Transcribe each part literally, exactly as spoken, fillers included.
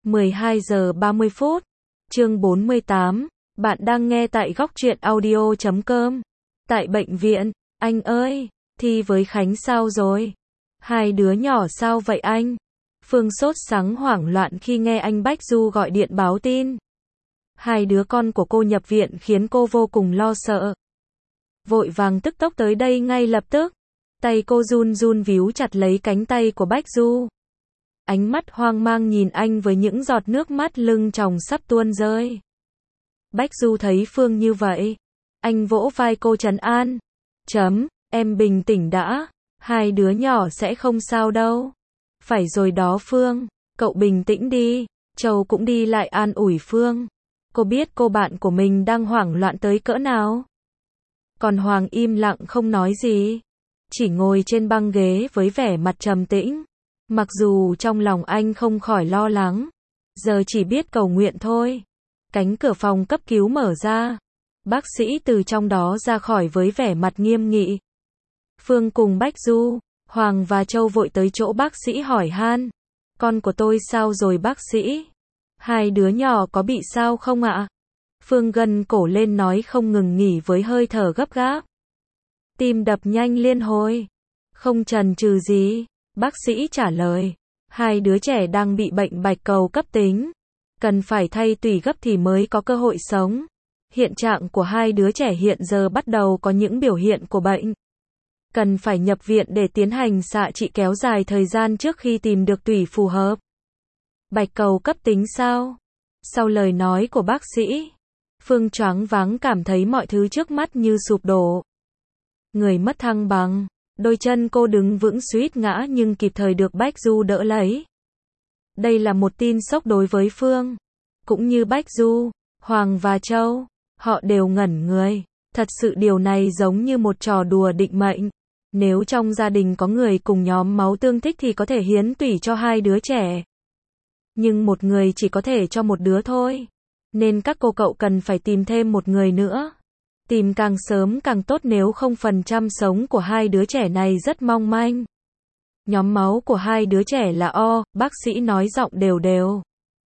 mười hai giờ ba mươi phút. Chương bốn mươi tám. Bạn đang nghe tại góc truyện audio chấm com. Tại bệnh viện, anh ơi, Thi với Khánh sao rồi? Hai đứa nhỏ sao vậy anh? Phương sốt sắng hoảng loạn khi nghe anh Bách Du gọi điện báo tin. Hai đứa con của cô nhập viện khiến cô vô cùng lo sợ. Vội vàng tức tốc tới đây ngay lập tức. Tay cô run run víu chặt lấy cánh tay của Bách Du. Ánh mắt hoang mang nhìn anh với những giọt nước mắt lưng tròng sắp tuôn rơi. Bách Du thấy Phương như vậy. Anh vỗ vai cô trấn an. Chấm, em bình tĩnh đã. Hai đứa nhỏ sẽ không sao đâu. Phải rồi đó Phương, cậu bình tĩnh đi. Châu cũng đi lại an ủi Phương. Cô biết cô bạn của mình đang hoảng loạn tới cỡ nào. Còn Hoàng im lặng không nói gì. Chỉ ngồi trên băng ghế với vẻ mặt trầm tĩnh. Mặc dù trong lòng anh không khỏi lo lắng. Giờ chỉ biết cầu nguyện thôi. Cánh cửa phòng cấp cứu mở ra. Bác sĩ từ trong đó ra khỏi với vẻ mặt nghiêm nghị. Phương cùng Bách Du, Hoàng và Châu vội tới chỗ bác sĩ hỏi han. Con của tôi sao rồi bác sĩ? Hai đứa nhỏ có bị sao không ạ? Phương gân cổ lên nói không ngừng nghỉ với hơi thở gấp gáp. Tim đập nhanh liên hồi. Không chần chừ gì. Bác sĩ trả lời. Hai đứa trẻ đang bị bệnh bạch cầu cấp tính. Cần phải thay tủy gấp thì mới có cơ hội sống. Hiện trạng của hai đứa trẻ hiện giờ bắt đầu có những biểu hiện của bệnh. Cần phải nhập viện để tiến hành xạ trị kéo dài thời gian trước khi tìm được tủy phù hợp. Bạch cầu cấp tính sao? Sau lời nói của bác sĩ, Phương choáng váng cảm thấy mọi thứ trước mắt như sụp đổ. Người mất thăng bằng, đôi chân cô đứng vững suýt ngã nhưng kịp thời được Bách Du đỡ lấy. Đây là một tin sốc đối với Phương. Cũng như Bách Du, Hoàng và Châu, họ đều ngẩn người. Thật sự điều này giống như một trò đùa định mệnh. Nếu trong gia đình có người cùng nhóm máu tương thích thì có thể hiến tủy cho hai đứa trẻ. Nhưng một người chỉ có thể cho một đứa thôi. Nên các cô cậu cần phải tìm thêm một người nữa. Tìm càng sớm càng tốt nếu không phần trăm sống của hai đứa trẻ này rất mong manh. Nhóm máu của hai đứa trẻ là O, bác sĩ nói giọng đều đều.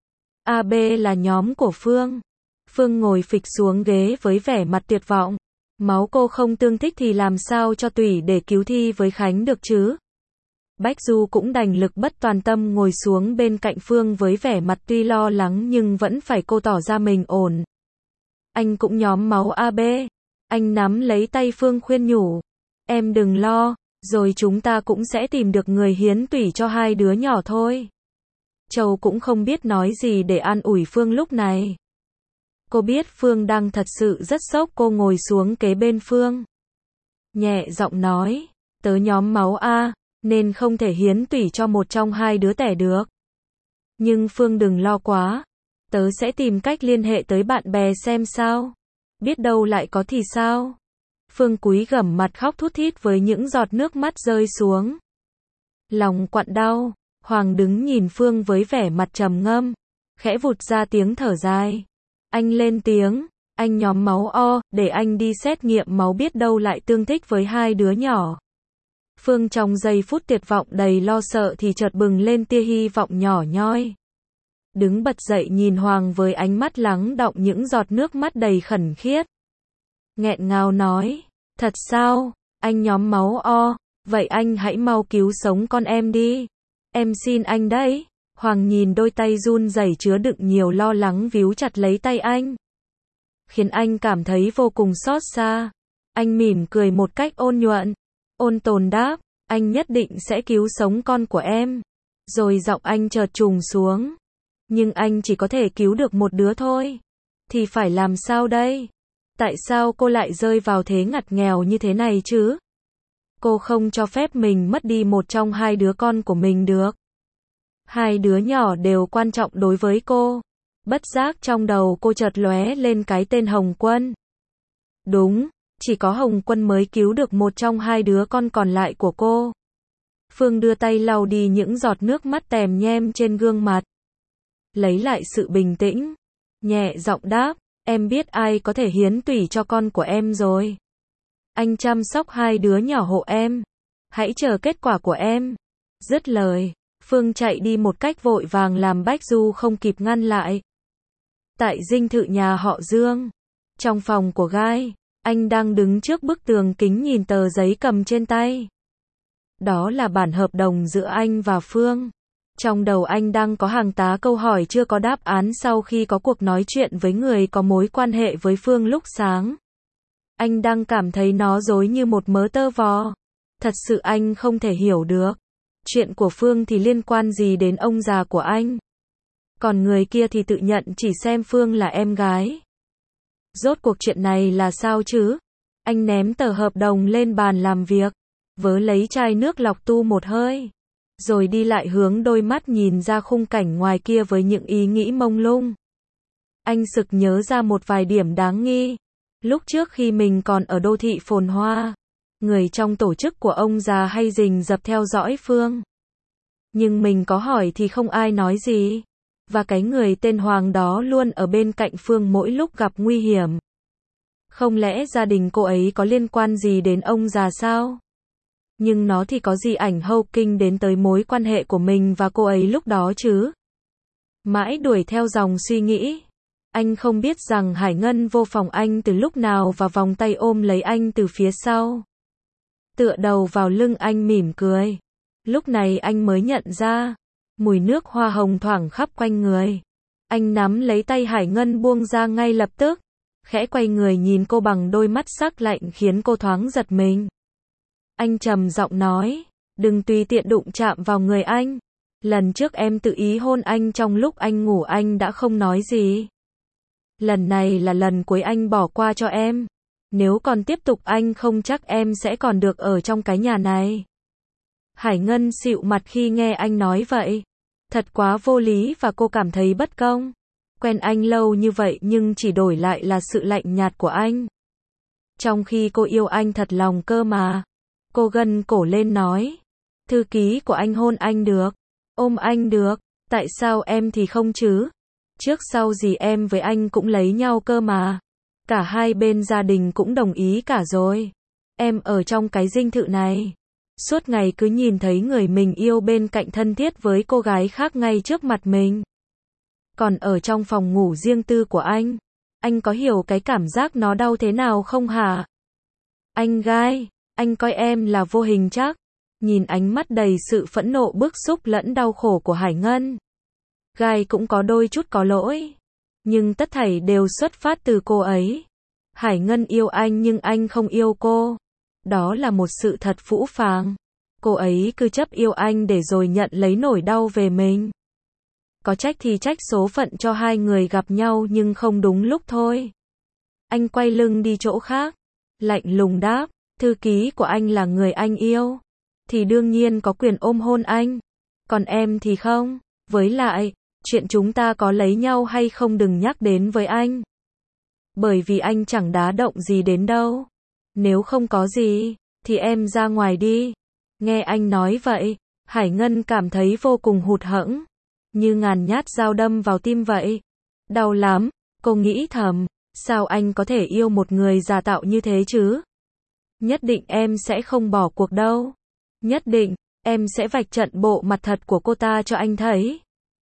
a bê là nhóm của Phương. Phương ngồi phịch xuống ghế với vẻ mặt tuyệt vọng. Máu cô không tương thích thì làm sao cho tủy để cứu Thi với Khánh được chứ? Bách Du cũng đành lực bất toàn tâm ngồi xuống bên cạnh Phương với vẻ mặt tuy lo lắng nhưng vẫn phải cô tỏ ra mình ổn. Anh cũng nhóm máu a bê. Anh nắm lấy tay Phương khuyên nhủ. Em đừng lo, rồi chúng ta cũng sẽ tìm được người hiến tủy cho hai đứa nhỏ thôi. Châu cũng không biết nói gì để an ủi Phương lúc này. Cô biết Phương đang thật sự rất sốc, cô ngồi xuống kế bên Phương. Nhẹ giọng nói, tớ nhóm máu A, nên không thể hiến tủy cho một trong hai đứa trẻ được. Nhưng Phương đừng lo quá, tớ sẽ tìm cách liên hệ tới bạn bè xem sao. Biết đâu lại có thì sao. Phương cúi gằm mặt khóc thút thít với những giọt nước mắt rơi xuống. Lòng quặn đau, Hoàng đứng nhìn Phương với vẻ mặt trầm ngâm, khẽ vụt ra tiếng thở dài. Anh lên tiếng, anh nhóm máu O, để anh đi xét nghiệm máu biết đâu lại tương thích với hai đứa nhỏ. Phương trong giây phút tuyệt vọng đầy lo sợ thì chợt bừng lên tia hy vọng nhỏ nhoi. Đứng bật dậy nhìn Hoàng với ánh mắt lắng đọng những giọt nước mắt đầy khẩn khiết. Nghẹn ngào nói, thật sao, anh nhóm máu O, vậy anh hãy mau cứu sống con em đi. Em xin anh đấy. Hoàng nhìn đôi tay run rẩy chứa đựng nhiều lo lắng víu chặt lấy tay anh. Khiến anh cảm thấy vô cùng xót xa. Anh mỉm cười một cách ôn nhuận. Ôn tồn đáp, anh nhất định sẽ cứu sống con của em. Rồi giọng anh chợt trùng xuống. Nhưng anh chỉ có thể cứu được một đứa thôi. Thì phải làm sao đây? Tại sao cô lại rơi vào thế ngặt nghèo như thế này chứ? Cô không cho phép mình mất đi một trong hai đứa con của mình được. Hai đứa nhỏ đều quan trọng đối với cô. Bất giác trong đầu cô chợt lóe lên cái tên Hồng Quân. Đúng, chỉ có Hồng Quân mới cứu được một trong hai đứa con còn lại của cô. Phương đưa tay lau đi những giọt nước mắt tèm nhem trên gương mặt. Lấy lại sự bình tĩnh, nhẹ giọng đáp, em biết ai có thể hiến tủy cho con của em rồi. Anh chăm sóc hai đứa nhỏ hộ em. Hãy chờ kết quả của em. Dứt lời, Phương chạy đi một cách vội vàng làm Bách Du không kịp ngăn lại. Tại dinh thự nhà họ Dương, trong phòng của Gai, anh đang đứng trước bức tường kính nhìn tờ giấy cầm trên tay. Đó là bản hợp đồng giữa anh và Phương. Trong đầu anh đang có hàng tá câu hỏi chưa có đáp án sau khi có cuộc nói chuyện với người có mối quan hệ với Phương lúc sáng. Anh đang cảm thấy nó rối như một mớ tơ vò. Thật sự anh không thể hiểu được. Chuyện của Phương thì liên quan gì đến ông già của anh? Còn người kia thì tự nhận chỉ xem Phương là em gái. Rốt cuộc chuyện này là sao chứ? Anh ném tờ hợp đồng lên bàn làm việc, vớ lấy chai nước lọc tu một hơi, rồi đi lại hướng đôi mắt nhìn ra khung cảnh ngoài kia với những ý nghĩ mông lung. Anh sực nhớ ra một vài điểm đáng nghi. Lúc trước khi mình còn ở đô thị phồn hoa, người trong tổ chức của ông già hay rình rập theo dõi Phương. Nhưng mình có hỏi thì không ai nói gì. Và cái người tên Hoàng đó luôn ở bên cạnh Phương mỗi lúc gặp nguy hiểm. Không lẽ gia đình cô ấy có liên quan gì đến ông già sao? Nhưng nó thì có gì ảnh hậu kinh đến tới mối quan hệ của mình và cô ấy lúc đó chứ? Mãi đuổi theo dòng suy nghĩ. Anh không biết rằng Hải Ngân vô phòng anh từ lúc nào và vòng tay ôm lấy anh từ phía sau. Tựa đầu vào lưng anh mỉm cười. Lúc này anh mới nhận ra, mùi nước hoa hồng thoảng khắp quanh người. Anh nắm lấy tay Hải Ngân buông ra ngay lập tức, khẽ quay người nhìn cô bằng đôi mắt sắc lạnh khiến cô thoáng giật mình. Anh trầm giọng nói, đừng tùy tiện đụng chạm vào người anh. Lần trước em tự ý hôn anh trong lúc anh ngủ anh đã không nói gì. Lần này là lần cuối anh bỏ qua cho em. Nếu còn tiếp tục anh không chắc em sẽ còn được ở trong cái nhà này. Hải Ngân xịu mặt khi nghe anh nói vậy. Thật quá vô lý và cô cảm thấy bất công. Quen anh lâu như vậy nhưng chỉ đổi lại là sự lạnh nhạt của anh. Trong khi cô yêu anh thật lòng cơ mà. Cô gân cổ lên nói. Thư ký của anh hôn anh được. Ôm anh được. Tại sao em thì không chứ? Trước sau gì em với anh cũng lấy nhau cơ mà. Cả hai bên gia đình cũng đồng ý cả rồi. Em ở trong cái dinh thự này. Suốt ngày cứ nhìn thấy người mình yêu bên cạnh thân thiết với cô gái khác ngay trước mặt mình. Còn ở trong phòng ngủ riêng tư của anh, anh có hiểu cái cảm giác nó đau thế nào không hả? Anh Gai, anh coi em là vô hình chắc. Nhìn ánh mắt đầy sự phẫn nộ bức xúc lẫn đau khổ của Hải Ngân. Gai cũng có đôi chút có lỗi. Nhưng tất thảy đều xuất phát từ cô ấy. Hải Ngân yêu anh nhưng anh không yêu cô. Đó là một sự thật phũ phàng. Cô ấy cứ chấp yêu anh để rồi nhận lấy nỗi đau về mình. Có trách thì trách số phận cho hai người gặp nhau nhưng không đúng lúc thôi. Anh quay lưng đi chỗ khác. Lạnh lùng đáp, thư ký của anh là người anh yêu. Thì đương nhiên có quyền ôm hôn anh. Còn em thì không. Với lại, chuyện chúng ta có lấy nhau hay không đừng nhắc đến với anh. Bởi vì anh chẳng đá động gì đến đâu. Nếu không có gì, thì em ra ngoài đi. Nghe anh nói vậy, Hải Ngân cảm thấy vô cùng hụt hẫng. Như ngàn nhát dao đâm vào tim vậy. Đau lắm, cô nghĩ thầm. Sao anh có thể yêu một người giả tạo như thế chứ? Nhất định em sẽ không bỏ cuộc đâu. Nhất định, em sẽ vạch trận bộ mặt thật của cô ta cho anh thấy.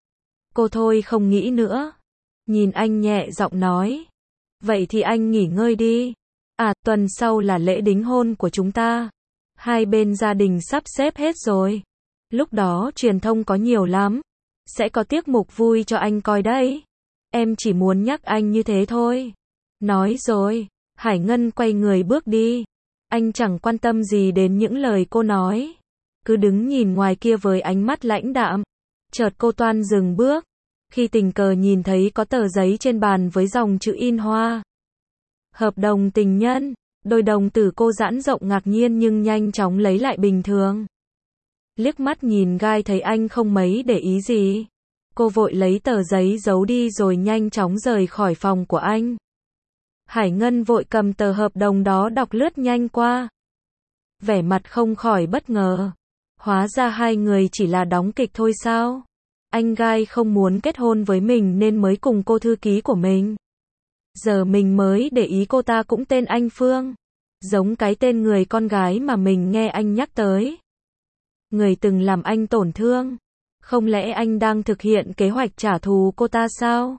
Cô thôi không nghĩ nữa. Nhìn anh nhẹ giọng nói. Vậy thì anh nghỉ ngơi đi. À, tuần sau là lễ đính hôn của chúng ta. Hai bên gia đình sắp xếp hết rồi. Lúc đó truyền thông có nhiều lắm. Sẽ có tiết mục vui cho anh coi đấy. Em chỉ muốn nhắc anh như thế thôi. Nói rồi, Hải Ngân quay người bước đi. Anh chẳng quan tâm gì đến những lời cô nói. Cứ đứng nhìn ngoài kia với ánh mắt lãnh đạm. Chợt cô toan dừng bước. Khi tình cờ nhìn thấy có tờ giấy trên bàn với dòng chữ in hoa. Hợp đồng tình nhân. Đôi đồng tử cô giãn rộng ngạc nhiên nhưng nhanh chóng lấy lại bình thường. Liếc mắt nhìn Gai thấy anh không mấy để ý gì. Cô vội lấy tờ giấy giấu đi rồi nhanh chóng rời khỏi phòng của anh. Hải Ngân vội cầm tờ hợp đồng đó đọc lướt nhanh qua. Vẻ mặt không khỏi bất ngờ. Hóa ra hai người chỉ là đóng kịch thôi sao? Anh Gai không muốn kết hôn với mình nên mới cùng cô thư ký của mình. Giờ mình mới để ý cô ta cũng tên anh Phương. Giống cái tên người con gái mà mình nghe anh nhắc tới. Người từng làm anh tổn thương. Không lẽ anh đang thực hiện kế hoạch trả thù cô ta sao?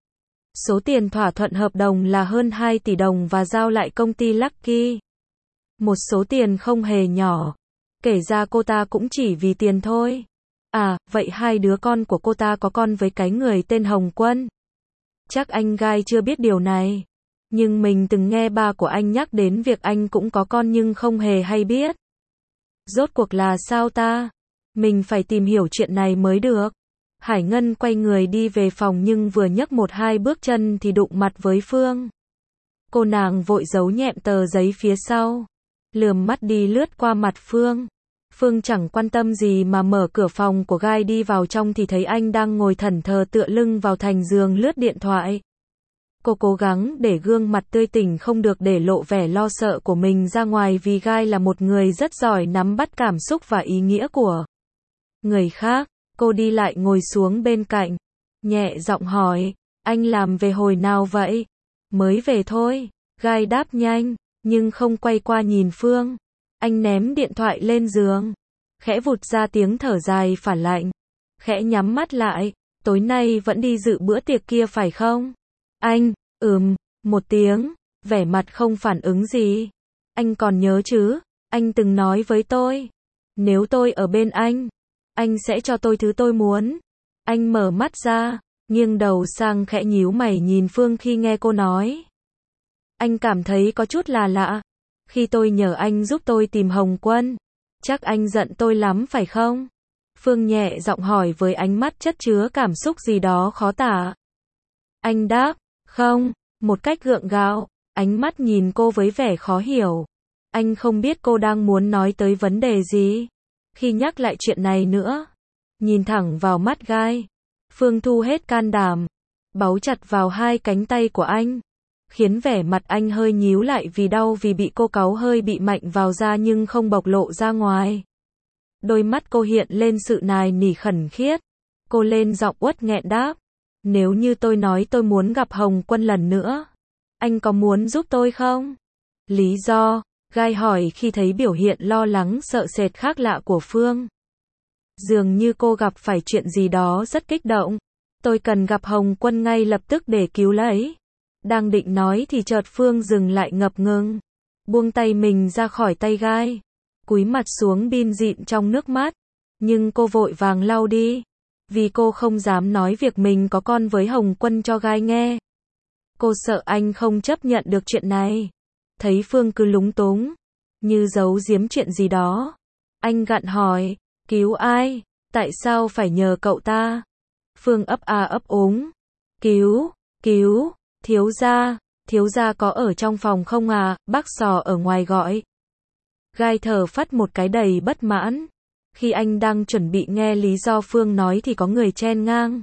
Số tiền thỏa thuận hợp đồng là hơn hai tỷ đồng và giao lại công ty Lucky. Một số tiền không hề nhỏ. Kể ra cô ta cũng chỉ vì tiền thôi. À, vậy hai đứa con của cô ta có con với cái người tên Hồng Quân. Chắc anh Gai chưa biết điều này. Nhưng mình từng nghe ba của anh nhắc đến việc anh cũng có con nhưng không hề hay biết. Rốt cuộc là sao ta? Mình phải tìm hiểu chuyện này mới được. Hải Ngân quay người đi về phòng nhưng vừa nhấc một hai bước chân thì đụng mặt với Phương. Cô nàng vội giấu nhẹm tờ giấy phía sau. Lườm mắt đi lướt qua mặt Phương. Phương chẳng quan tâm gì mà mở cửa phòng của Gai đi vào trong thì thấy anh đang ngồi thẫn thờ tựa lưng vào thành giường lướt điện thoại. Cô cố gắng để gương mặt tươi tỉnh không được để lộ vẻ lo sợ của mình ra ngoài vì Gai là một người rất giỏi nắm bắt cảm xúc và ý nghĩa của người khác. Cô đi lại ngồi xuống bên cạnh, nhẹ giọng hỏi, anh làm về hồi nào vậy? Mới về thôi. Gai đáp nhanh, nhưng không quay qua nhìn Phương. Anh ném điện thoại lên giường, khẽ vụt ra tiếng thở dài phả lạnh, khẽ nhắm mắt lại, tối nay vẫn đi dự bữa tiệc kia phải không? Anh, ừm, một tiếng, vẻ mặt không phản ứng gì. Anh còn nhớ chứ, anh từng nói với tôi, nếu tôi ở bên anh, anh sẽ cho tôi thứ tôi muốn. Anh mở mắt ra, nghiêng đầu sang khẽ nhíu mày nhìn Phương khi nghe cô nói. Anh cảm thấy có chút là lạ. Khi tôi nhờ anh giúp tôi tìm Hồng Quân, chắc anh giận tôi lắm phải không? Phương nhẹ giọng hỏi với ánh mắt chất chứa cảm xúc gì đó khó tả. Anh đáp, không, một cách gượng gạo, ánh mắt nhìn cô với vẻ khó hiểu. Anh không biết cô đang muốn nói tới vấn đề gì. Khi nhắc lại chuyện này nữa, nhìn thẳng vào mắt Gai, Phương thu hết can đảm, bấu chặt vào hai cánh tay của anh, khiến vẻ mặt anh hơi nhíu lại vì đau vì bị cô cáu hơi bị mạnh vào da nhưng không bộc lộ ra ngoài. Đôi mắt cô hiện lên sự nài nỉ khẩn khiết. Cô lên giọng uất nghẹn đáp, nếu như tôi nói tôi muốn gặp Hồng Quân lần nữa, anh có muốn giúp tôi không? Lý do? Gai hỏi khi thấy biểu hiện lo lắng sợ sệt khác lạ của Phương. Dường như cô gặp phải chuyện gì đó rất kích động. Tôi cần gặp Hồng Quân ngay lập tức để cứu lấy. Đang định nói thì chợt Phương dừng lại ngập ngừng, buông tay mình ra khỏi tay Gai, cúi mặt xuống bin dịn trong nước mắt. Nhưng cô vội vàng lau đi, vì cô không dám nói việc mình có con với Hồng Quân cho Gai nghe. Cô sợ anh không chấp nhận được chuyện này. Thấy Phương cứ lúng túng, như giấu giếm chuyện gì đó, anh gặng hỏi, cứu ai? Tại sao phải nhờ cậu ta? Phương ấp a ấp úng, cứu, cứu, thiếu gia, thiếu gia có ở trong phòng không à? Bác Sò ở ngoài gọi. Gai thở phắt một cái đầy bất mãn. Khi anh đang chuẩn bị nghe lý do Phương nói thì có người chen ngang.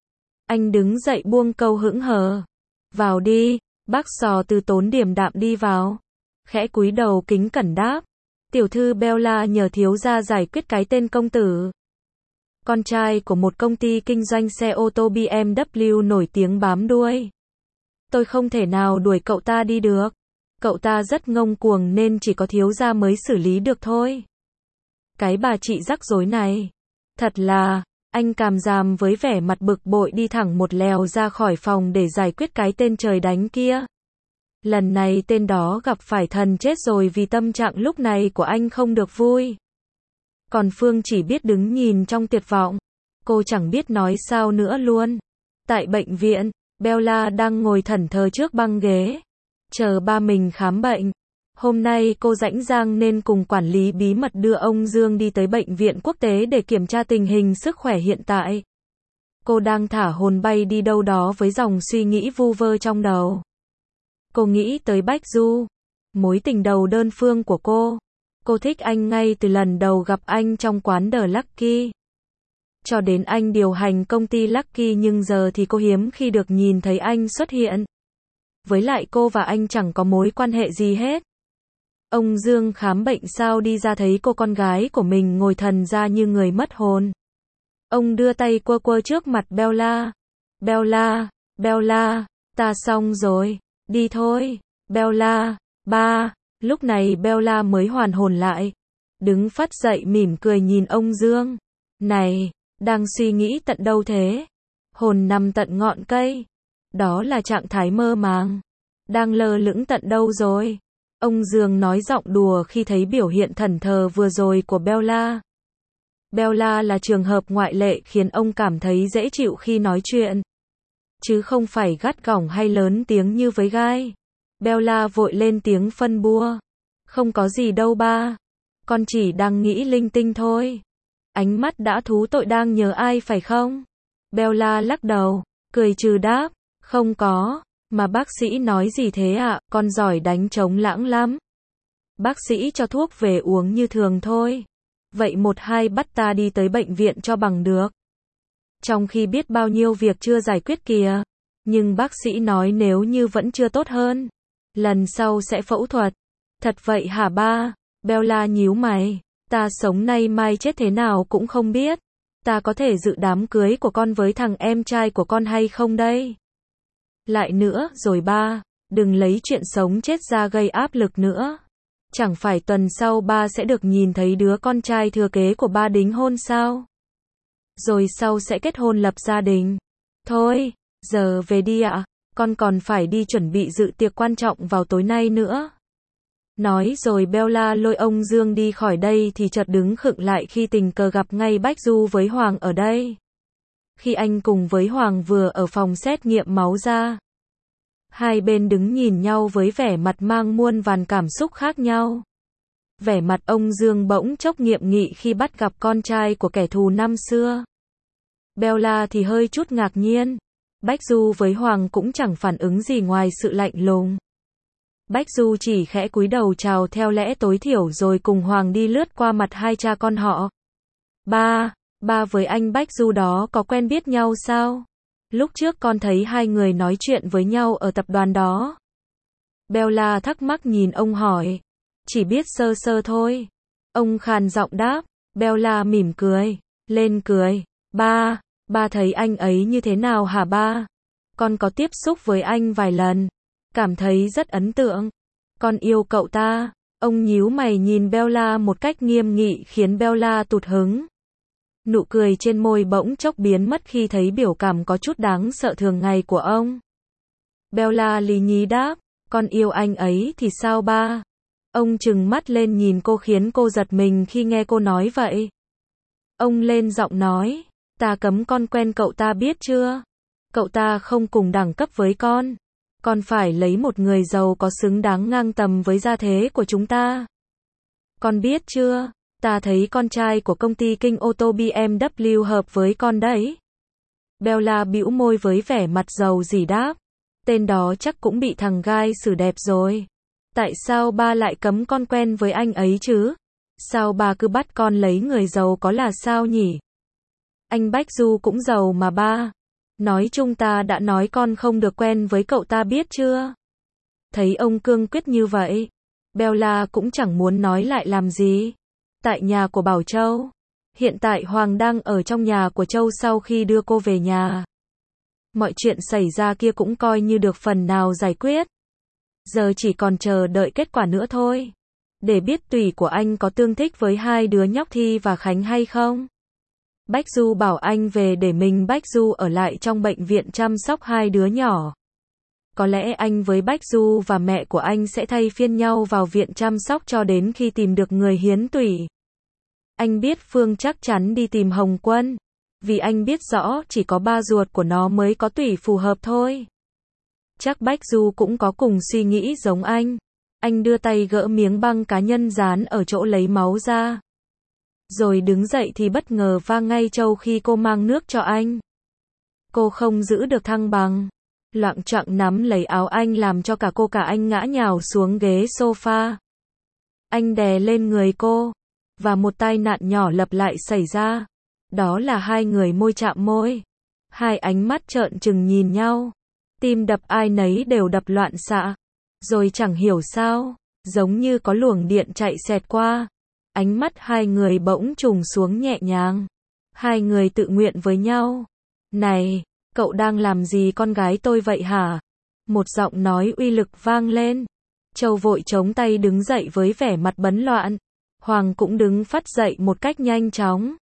Anh đứng dậy buông câu hững hờ. Vào đi. Bác Sò từ tốn điềm đạm đi vào, khẽ cúi đầu kính cẩn đáp, tiểu thư Bella nhờ thiếu gia giải quyết cái tên công tử, con trai của một công ty kinh doanh xe ô tô bê em vê nổi tiếng bám đuôi. Tôi không thể nào đuổi cậu ta đi được. Cậu ta rất ngông cuồng nên chỉ có thiếu gia mới xử lý được thôi. Cái bà chị rắc rối này, thật là, anh càm ràm với vẻ mặt bực bội đi thẳng một lèo ra khỏi phòng để giải quyết cái tên trời đánh kia. Lần này tên đó gặp phải thần chết rồi vì tâm trạng lúc này của anh không được vui. Còn Phương chỉ biết đứng nhìn trong tuyệt vọng. Cô chẳng biết nói sao nữa luôn. Tại bệnh viện, Bella đang ngồi thẫn thờ trước băng ghế, chờ ba mình khám bệnh. Hôm nay cô rảnh rang nên cùng quản lý bí mật đưa ông Dương đi tới bệnh viện quốc tế để kiểm tra tình hình sức khỏe hiện tại. Cô đang thả hồn bay đi đâu đó với dòng suy nghĩ vu vơ trong đầu. Cô nghĩ tới Bách Du, mối tình đầu đơn phương của cô. Cô thích anh ngay từ lần đầu gặp anh trong quán The Lucky. Cho đến anh điều hành công ty Lucky nhưng giờ thì cô hiếm khi được nhìn thấy anh xuất hiện. Với lại cô và anh chẳng có mối quan hệ gì hết. Ông Dương khám bệnh sao đi ra thấy cô con gái của mình ngồi thần ra như người mất hồn. Ông đưa tay quơ quơ trước mặt Bella. Bella, Bella, ta xong rồi, đi thôi, Bella, ba. Lúc này Bella mới hoàn hồn lại. Đứng phắt dậy mỉm cười nhìn ông Dương. Này, Đang suy nghĩ tận đâu thế? Hồn nằm tận ngọn cây. Đó là trạng thái mơ màng. Đang lơ lửng tận đâu rồi? Ông Dương nói giọng đùa khi thấy biểu hiện thẫn thờ vừa rồi của Bella. Bella là trường hợp ngoại lệ khiến ông cảm thấy dễ chịu khi nói chuyện. Chứ không phải gắt gỏng hay lớn tiếng như với Guy. Bella vội lên tiếng phân bua. Không có gì đâu ba. Con chỉ đang nghĩ linh tinh thôi. Ánh mắt đã thú tội đang nhớ ai phải không? Bella lắc đầu, cười trừ đáp. Không có. Mà bác sĩ nói gì thế ạ? À? Con giỏi đánh trống lãng lắm. Bác sĩ cho thuốc về uống như thường thôi. Vậy một hai bắt ta đi tới bệnh viện cho bằng được. Trong khi biết bao nhiêu việc chưa giải quyết kìa. Nhưng bác sĩ nói nếu như vẫn chưa tốt hơn, lần sau sẽ phẫu thuật. Thật vậy hả ba? Bella nhíu mày. Ta sống nay mai chết thế nào cũng không biết. Ta có thể dự đám cưới của con với thằng em trai của con hay không đây? Lại nữa rồi ba. Đừng lấy chuyện sống chết ra gây áp lực nữa. Chẳng phải tuần sau ba sẽ được nhìn thấy đứa con trai thừa kế của ba đính hôn sao? Rồi sau sẽ kết hôn lập gia đình. Thôi, giờ về đi ạ. Con còn phải đi chuẩn bị dự tiệc quan trọng vào tối nay nữa. Nói rồi Bella lôi ông Dương đi khỏi đây thì chợt đứng khựng lại khi tình cờ gặp ngay Bách Du với Hoàng ở đây. Khi anh cùng với Hoàng vừa ở phòng xét nghiệm máu ra. Hai bên đứng nhìn nhau với vẻ mặt mang muôn vàn cảm xúc khác nhau. Vẻ mặt ông Dương bỗng chốc nghiêm nghị khi bắt gặp con trai của kẻ thù năm xưa. Bella thì hơi chút ngạc nhiên. Bách Du với Hoàng cũng chẳng phản ứng gì ngoài sự lạnh lùng. Bách Du chỉ khẽ cúi đầu chào theo lẽ tối thiểu rồi cùng Hoàng đi lướt qua mặt hai cha con họ. Ba, ba với anh Bách Du đó có quen biết nhau sao? Lúc trước con thấy hai người nói chuyện với nhau ở tập đoàn đó. Bella thắc mắc nhìn ông hỏi. Chỉ biết sơ sơ thôi. Ông khàn giọng đáp. Bella mỉm cười. Lên cười. Ba, ba thấy anh ấy như thế nào hả ba? Con có tiếp xúc với anh vài lần. Cảm thấy rất ấn tượng. Con yêu cậu ta. Ông nhíu mày nhìn Bella một cách nghiêm nghị khiến Bella tụt hứng. Nụ cười trên môi bỗng chốc biến mất khi thấy biểu cảm có chút đáng sợ thường ngày của ông. Bella lì nhí đáp. Con yêu anh ấy thì sao ba? Ông trừng mắt lên nhìn cô khiến cô giật mình khi nghe cô nói vậy. Ông lên giọng nói. Ta cấm con quen cậu ta biết chưa? Cậu ta không cùng đẳng cấp với con. Con phải lấy một người giàu có xứng đáng ngang tầm với gia thế của chúng ta. Con biết chưa? Ta thấy con trai của công ty kinh ô tô bê em vê hợp với con đấy. Bella bĩu môi với vẻ mặt giàu dỉ đáp. Tên đó chắc cũng bị thằng Guy xử đẹp rồi. Tại sao ba lại cấm con quen với anh ấy chứ? Sao ba cứ bắt con lấy người giàu có là sao nhỉ? Anh Bách Du cũng giàu mà ba. Nói chung ta đã nói con không được quen với cậu ta biết chưa? Thấy ông cương quyết như vậy, Bella cũng chẳng muốn nói lại làm gì. Tại nhà của Bảo Châu. Hiện tại Hoàng đang ở trong nhà của Châu sau khi đưa cô về nhà. Mọi chuyện xảy ra kia cũng coi như được phần nào giải quyết. Giờ chỉ còn chờ đợi kết quả nữa thôi. Để biết tùy của anh có tương thích với hai đứa nhóc Thi và Khánh hay không. Bách Du bảo anh về để mình Bách Du ở lại trong bệnh viện chăm sóc hai đứa nhỏ. Có lẽ anh với Bách Du và mẹ của anh sẽ thay phiên nhau vào viện chăm sóc cho đến khi tìm được người hiến tủy. Anh biết Phương chắc chắn đi tìm Hồng Quân. Vì anh biết rõ chỉ có ba ruột của nó mới có tủy phù hợp thôi. Chắc Bách Du cũng có cùng suy nghĩ giống anh. Anh đưa tay gỡ miếng băng cá nhân dán ở chỗ lấy máu ra. Rồi đứng dậy thì bất ngờ va ngay Châu khi cô mang nước cho anh. Cô không giữ được thăng bằng. Loạng choạng nắm lấy áo anh làm cho cả cô cả anh ngã nhào xuống ghế sofa. Anh đè lên người cô. Và một tai nạn nhỏ lặp lại xảy ra. Đó là hai người môi chạm môi. Hai ánh mắt trợn trừng nhìn nhau. Tim đập ai nấy đều đập loạn xạ. Rồi chẳng hiểu sao, giống như có luồng điện chạy xẹt qua. Ánh mắt hai người bỗng trùng xuống nhẹ nhàng. Hai người tự nguyện với nhau. Này, cậu đang làm gì con gái tôi vậy hả? Một giọng nói uy lực vang lên. Châu vội chống tay đứng dậy với vẻ mặt bấn loạn. Hoàng cũng đứng phắt dậy một cách nhanh chóng.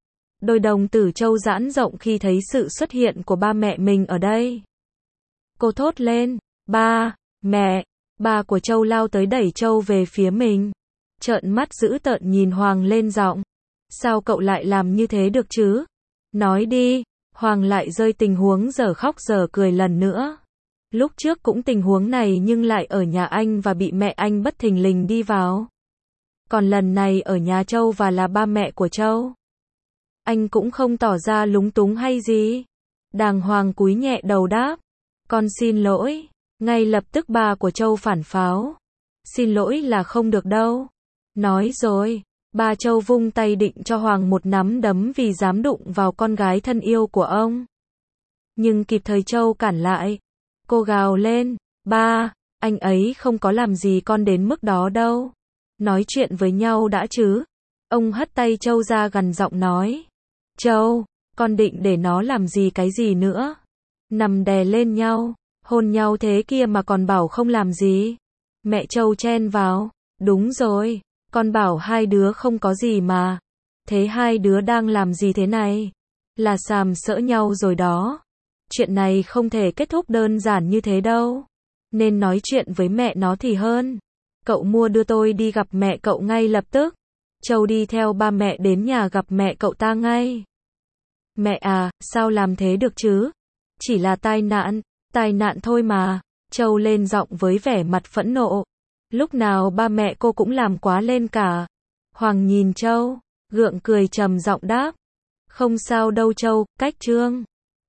Đôi đồng tử Châu giãn rộng khi thấy sự xuất hiện của ba mẹ mình ở đây. Cô thốt lên, ba, mẹ. Ba của Châu lao tới đẩy Châu về phía mình. Trợn mắt dữ tợn nhìn Hoàng lên giọng. Sao cậu lại làm như thế được chứ? Nói đi. Hoàng lại rơi tình huống giờ khóc giờ cười lần nữa. Lúc trước cũng tình huống này nhưng lại ở nhà anh và bị mẹ anh bất thình lình đi vào. Còn lần này ở nhà Châu và là ba mẹ của Châu. Anh cũng không tỏ ra lúng túng hay gì. Đàng hoàng cúi nhẹ đầu đáp. Con xin lỗi. Ngay lập tức ba của Châu phản pháo. Xin lỗi là không được đâu. Nói rồi. Ba Châu vung tay định cho Hoàng một nắm đấm vì dám đụng vào con gái thân yêu của ông. Nhưng kịp thời Châu cản lại. Cô gào lên. Ba, anh ấy không có làm gì con đến mức đó đâu. Nói chuyện với nhau đã chứ. Ông hất tay Châu ra gằn giọng nói. Châu, con định để nó làm gì cái gì nữa. Nằm đè lên nhau, hôn nhau thế kia mà còn bảo không làm gì. Mẹ Châu chen vào. Đúng rồi, con bảo hai đứa không có gì mà. Thế hai đứa đang làm gì thế này? Là sàm sỡ nhau rồi đó. Chuyện này không thể kết thúc đơn giản như thế đâu. Nên nói chuyện với mẹ nó thì hơn. Cậu mua đưa tôi đi gặp mẹ cậu ngay lập tức. Châu đi theo ba mẹ đến nhà gặp mẹ cậu ta ngay. Mẹ à, sao làm thế được chứ? Chỉ là tai nạn, tai nạn thôi mà. Châu lên giọng với vẻ mặt phẫn nộ. Lúc nào ba mẹ cô cũng làm quá lên cả. Hoàng nhìn Châu, gượng cười trầm giọng đáp. Không sao đâu Châu, cách Trương.